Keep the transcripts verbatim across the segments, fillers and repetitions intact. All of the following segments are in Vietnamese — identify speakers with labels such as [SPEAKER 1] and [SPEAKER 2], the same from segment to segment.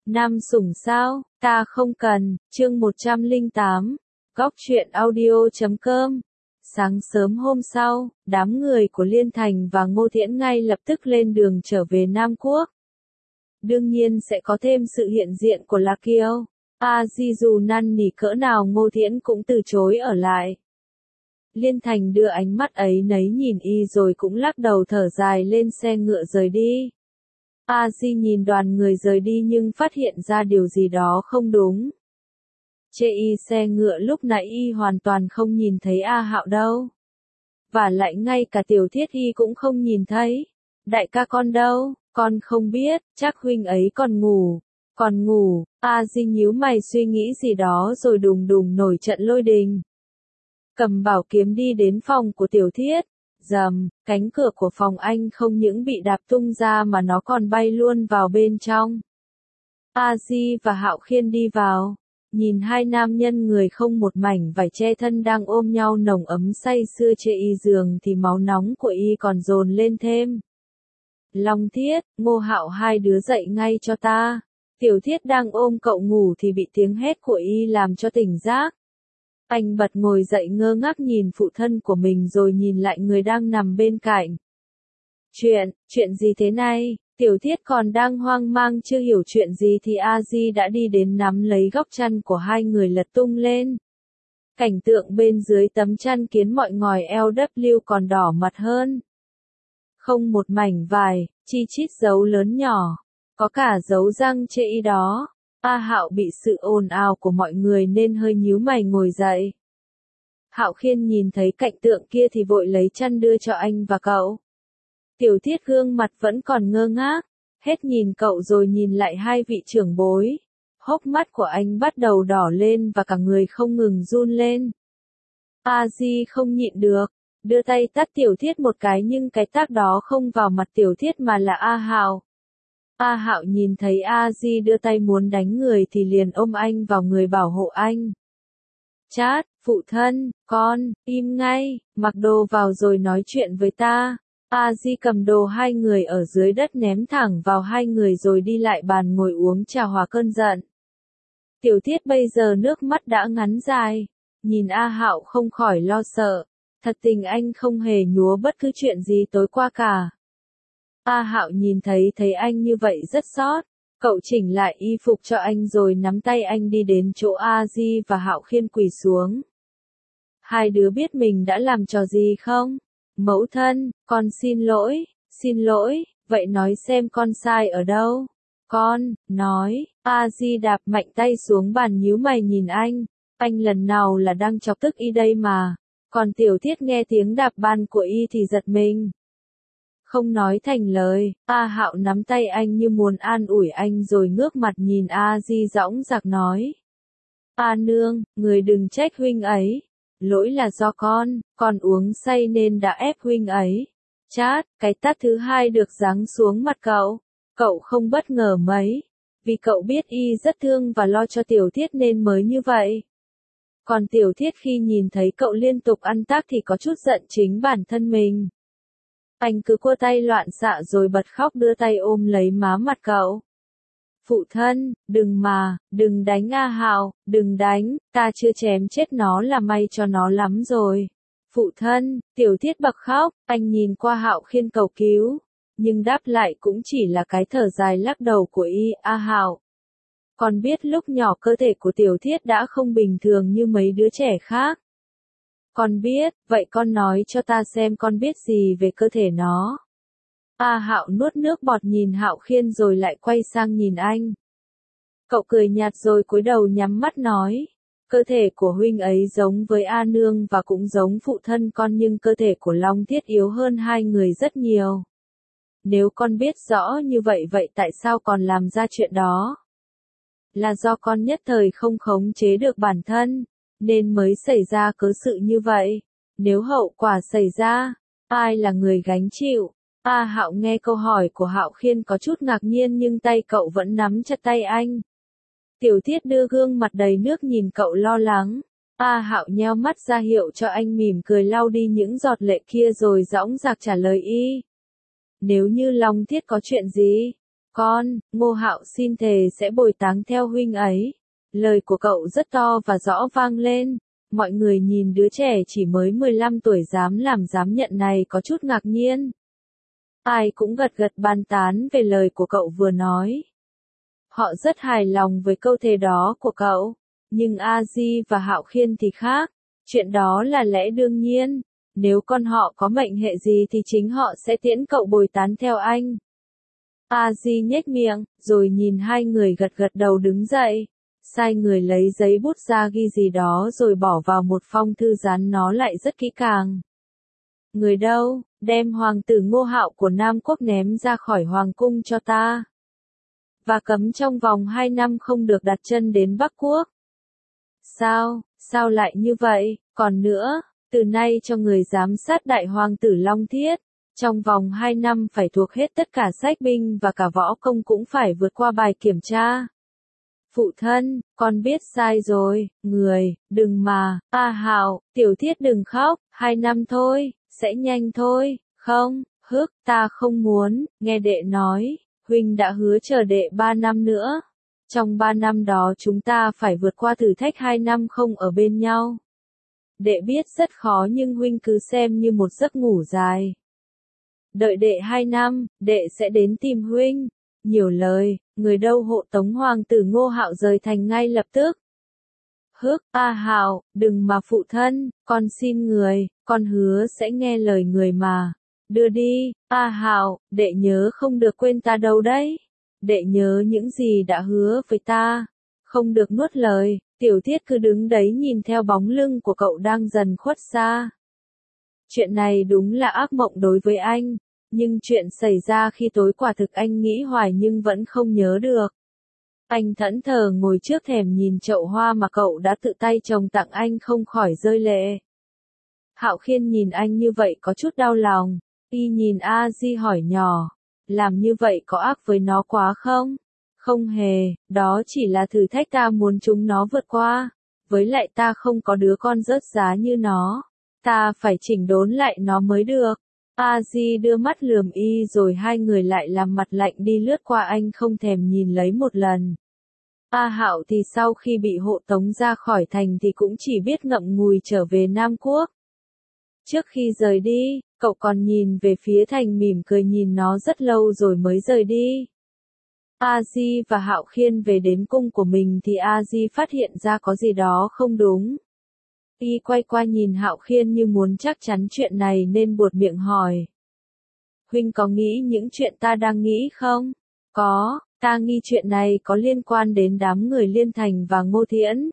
[SPEAKER 1] Nam sủng sao, ta không cần, chương một trăm lẻ tám, góc truyện audio chấm com. Sáng sớm hôm sau, đám người của Liên Thành và Ngô Thiễn ngay lập tức lên đường trở về Nam Quốc. Đương nhiên sẽ có thêm sự hiện diện của Lạc Kiều. A Di dù năn nỉ cỡ nào Ngô Thiễn cũng từ chối ở lại. Liên Thành đưa ánh mắt ấy nấy nhìn y rồi cũng lắc đầu thở dài lên xe ngựa rời đi. A Di nhìn đoàn người rời đi nhưng phát hiện ra điều gì đó không đúng. Chê y xe ngựa lúc nãy y hoàn toàn không nhìn thấy A Hạo đâu. Và lại ngay cả Tiểu Thiết y cũng không nhìn thấy. Đại ca con đâu, con không biết, chắc huynh ấy còn ngủ. Còn ngủ, A Di nhíu mày suy nghĩ gì đó rồi đùng đùng nổi trận lôi đình. Cầm bảo kiếm đi đến phòng của Tiểu Thiết. Rầm, cánh cửa của phòng anh không những bị đạp tung ra mà nó còn bay luôn vào bên trong. A Di và Hạo Khiên đi vào, nhìn hai nam nhân người không một mảnh vải che thân đang ôm nhau nồng ấm say sưa trên y giường thì máu nóng của y còn dồn lên thêm. Long Thiết, Ngô Hạo hai đứa dậy ngay cho ta. Tiểu Thiết đang ôm cậu ngủ thì bị tiếng hét của y làm cho tỉnh giấc. Anh bật ngồi dậy ngơ ngác nhìn phụ thân của mình rồi nhìn lại người đang nằm bên cạnh. Chuyện, chuyện gì thế này? Tiểu Thiết còn đang hoang mang chưa hiểu chuyện gì thì A Di đã đi đến nắm lấy góc chăn của hai người lật tung lên. Cảnh tượng bên dưới tấm chăn khiến mọi ngòi eo vê còn đỏ mặt hơn. Không một mảnh vải, chi chít dấu lớn nhỏ, có cả dấu răng chê y đó. A Hạo bị sự ồn ào của mọi người nên hơi nhíu mày ngồi dậy. Hạo Khiên nhìn thấy cảnh tượng kia thì vội lấy chăn đưa cho anh và cậu. Tiểu Thiết gương mặt vẫn còn ngơ ngác, hết nhìn cậu rồi nhìn lại hai vị trưởng bối. Hốc mắt của anh bắt đầu đỏ lên và cả người không ngừng run lên. A Di không nhịn được, đưa tay tát Tiểu Thiết một cái nhưng cái tát đó không vào mặt Tiểu Thiết mà là A Hạo. A Hạo nhìn thấy A Di đưa tay muốn đánh người thì liền ôm anh vào người bảo hộ anh. Chát, phụ thân, con, im ngay, mặc đồ vào rồi nói chuyện với ta. A Di cầm đồ hai người ở dưới đất ném thẳng vào hai người rồi đi lại bàn ngồi uống trà hòa cơn giận. Tiểu Thiết bây giờ nước mắt đã ngắn dài, nhìn A Hạo không khỏi lo sợ. Thật tình anh không hề nhúa bất cứ chuyện gì tối qua cả. A Hạo nhìn thấy thấy anh như vậy rất xót, cậu chỉnh lại y phục cho anh rồi nắm tay anh đi đến chỗ A Di và Hạo Khiên quỳ xuống. Hai đứa biết mình đã làm trò gì không? Mẫu thân, con xin lỗi, xin lỗi, vậy nói xem con sai ở đâu? Con, nói, A Di đạp mạnh tay xuống bàn nhíu mày nhìn anh, anh lần nào là đang chọc tức y đây mà, còn Tiểu Thiết nghe tiếng đạp bàn của y thì giật mình. Không nói thành lời, A Hạo nắm tay anh như muốn an ủi anh rồi ngước mặt nhìn A Di dõng dạc nói. A nương, người đừng trách huynh ấy. Lỗi là do con, con uống say nên đã ép huynh ấy. Chát, cái tát thứ hai được giáng xuống mặt cậu. Cậu không bất ngờ mấy. Vì cậu biết y rất thương và lo cho Tiểu Thiết nên mới như vậy. Còn Tiểu Thiết khi nhìn thấy cậu liên tục ăn tát thì có chút giận chính bản thân mình. Anh cứ cua tay loạn xạ rồi bật khóc đưa tay ôm lấy má mặt cậu. Phụ thân, đừng mà, đừng đánh A Hạo, đừng đánh, ta chưa chém chết nó là may cho nó lắm rồi. Phụ thân, Tiểu Thiết bật khóc, anh nhìn qua Hạo Khiên cầu cứu, nhưng đáp lại cũng chỉ là cái thở dài lắc đầu của y. A Hạo. Con biết lúc nhỏ cơ thể của Tiểu Thiết đã không bình thường như mấy đứa trẻ khác. Con biết, vậy con nói cho ta xem con biết gì về cơ thể nó. A Hạo nuốt nước bọt nhìn Hạo Khiên rồi lại quay sang nhìn anh. Cậu cười nhạt rồi cúi đầu nhắm mắt nói. Cơ thể của huynh ấy giống với A nương và cũng giống phụ thân con nhưng cơ thể của Long Thiết yếu hơn hai người rất nhiều. Nếu con biết rõ như vậy vậy tại sao còn làm ra chuyện đó? Là do con nhất thời không khống chế được bản thân, nên mới xảy ra cớ sự như vậy. Nếu hậu quả xảy ra, ai là người gánh chịu? A Hạo nghe câu hỏi của Hạo Khiên có chút ngạc nhiên nhưng tay cậu vẫn nắm chặt tay anh. Tiểu Thiết đưa gương mặt đầy nước nhìn cậu lo lắng. A Hạo nheo mắt ra hiệu cho anh mỉm cười lau đi những giọt lệ kia rồi dõng dạc trả lời y. Nếu như Long Thiết có chuyện gì, con, Ngô Hạo xin thề sẽ bồi táng theo huynh ấy. Lời của cậu rất to và rõ vang lên. Mọi người nhìn đứa trẻ chỉ mới mười lăm tuổi dám làm dám nhận này có chút ngạc nhiên. Ai cũng gật gật bàn tán về lời của cậu vừa nói. Họ rất hài lòng với câu thề đó của cậu. Nhưng A Di và Hạo Khiên thì khác. Chuyện đó là lẽ đương nhiên. Nếu con họ có mệnh hệ gì thì chính họ sẽ tiễn cậu bồi tán theo anh. A Di nhếch miệng, rồi nhìn hai người gật gật đầu đứng dậy. Sai người lấy giấy bút ra ghi gì đó rồi bỏ vào một phong thư dán nó lại rất kỹ càng. Người đâu, đem hoàng tử Ngô Hạo của Nam Quốc ném ra khỏi hoàng cung cho ta. Và cấm trong vòng hai năm không được đặt chân đến Bắc Quốc. Sao, sao lại như vậy, còn nữa, từ nay cho người giám sát đại hoàng tử Long Thiết. Trong vòng hai năm phải thuộc hết tất cả sách binh và cả võ công cũng phải vượt qua bài kiểm tra. Phụ thân, con biết sai rồi, người, đừng mà, A Hạo, Tiểu Thiết đừng khóc, hai năm thôi, sẽ nhanh thôi, không, hức, ta không muốn, nghe đệ nói, huynh đã hứa chờ đệ ba năm nữa. Trong ba năm đó chúng ta phải vượt qua thử thách hai năm không ở bên nhau. Đệ biết rất khó nhưng huynh cứ xem như một giấc ngủ dài. Đợi đệ hai năm, đệ sẽ đến tìm huynh. Nhiều lời, người đâu hộ tống hoàng tử Ngô Hạo rời thành ngay lập tức. Hức, A Hạo, đừng mà phụ thân, con xin người, con hứa sẽ nghe lời người mà. Đưa đi, A Hạo, đệ nhớ không được quên ta đâu đấy. Đệ nhớ những gì đã hứa với ta. Không được nuốt lời, Tiểu Thiết cứ đứng đấy nhìn theo bóng lưng của cậu đang dần khuất xa. Chuyện này đúng là ác mộng đối với anh. Nhưng chuyện xảy ra khi tối quả thực anh nghĩ hoài nhưng vẫn không nhớ được. Anh thẫn thờ ngồi trước thềm nhìn chậu hoa mà cậu đã tự tay trồng tặng anh không khỏi rơi lệ. Hạo Khiên nhìn anh như vậy có chút đau lòng. Y nhìn A Di hỏi nhỏ. Làm như vậy có ác với nó quá không? Không hề, đó chỉ là thử thách ta muốn chúng nó vượt qua. Với lại ta không có đứa con rớt giá như nó. Ta phải chỉnh đốn lại nó mới được. A Di đưa mắt lườm Y rồi hai người lại làm mặt lạnh đi lướt qua anh không thèm nhìn lấy một lần. A Hạo thì sau khi bị hộ tống ra khỏi thành thì cũng chỉ biết ngậm ngùi trở về Nam Quốc. Trước khi rời đi, cậu còn nhìn về phía thành mỉm cười nhìn nó rất lâu rồi mới rời đi. A Di và Hạo Khiên về đến cung của mình thì A Di phát hiện ra có gì đó không đúng. Y quay qua nhìn Hạo Khiên như muốn chắc chắn chuyện này nên buột miệng hỏi. Huynh có nghĩ những chuyện ta đang nghĩ không? Có, ta nghi chuyện này có liên quan đến đám người Liên Thành và Ngô Thiễn.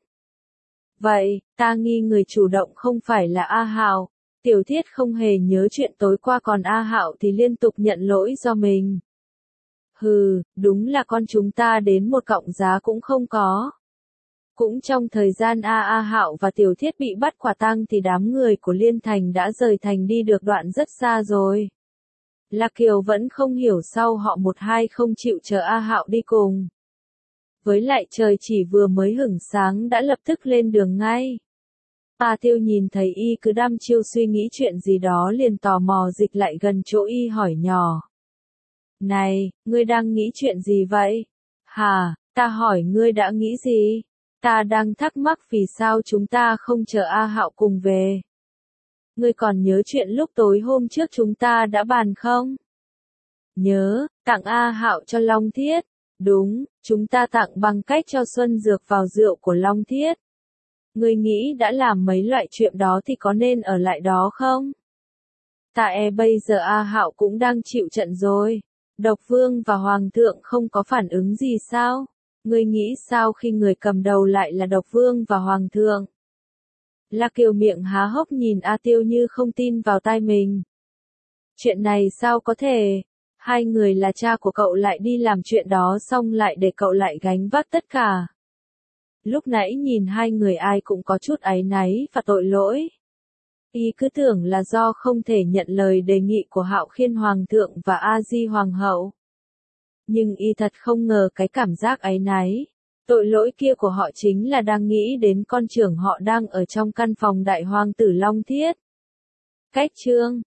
[SPEAKER 1] Vậy, ta nghi người chủ động không phải là A Hạo. Tiểu Thiết không hề nhớ chuyện tối qua còn A Hạo thì liên tục nhận lỗi do mình. Hừ, đúng là con chúng ta đến một cọng giá cũng không có. Cũng trong thời gian A A Hạo và Tiểu Thiết bị bắt quả tang thì đám người của Liên Thành đã rời thành đi được đoạn rất xa rồi. Lạc Kiều vẫn không hiểu sao họ một hai không chịu chờ A Hạo đi cùng. Với lại trời chỉ vừa mới hửng sáng đã lập tức lên đường ngay. A Tiêu nhìn thấy Y cứ đăm chiêu suy nghĩ chuyện gì đó liền tò mò dịch lại gần chỗ Y hỏi nhỏ. Này, ngươi đang nghĩ chuyện gì vậy? Hà, ta hỏi ngươi đã nghĩ gì? Ta đang thắc mắc vì sao chúng ta không chờ A Hạo cùng về. Ngươi còn nhớ chuyện lúc tối hôm trước chúng ta đã bàn không? Nhớ, tặng A Hạo cho Long Thiết. Đúng, chúng ta tặng bằng cách cho Xuân Dược vào rượu của Long Thiết. Ngươi nghĩ đã làm mấy loại chuyện đó thì có nên ở lại đó không? Tại bây giờ A Hạo cũng đang chịu trận rồi. Độc Vương và Hoàng thượng không có phản ứng gì sao? Ngươi nghĩ sao khi người cầm đầu lại là Độc Vương và Hoàng thượng? Lạc Kiều miệng há hốc nhìn A Tiêu như không tin vào tai mình. Chuyện này sao có thể? Hai người là cha của cậu lại đi làm chuyện đó xong lại để cậu lại gánh vác tất cả. Lúc nãy nhìn hai người ai cũng có chút áy náy và tội lỗi. Y cứ tưởng là do không thể nhận lời đề nghị của Hạo Khiên Hoàng thượng và A Di Hoàng hậu. Nhưng Y thật không ngờ cái cảm giác áy náy, tội lỗi kia của họ chính là đang nghĩ đến con trưởng họ đang ở trong căn phòng đại hoàng tử Long Thiết. Cách chương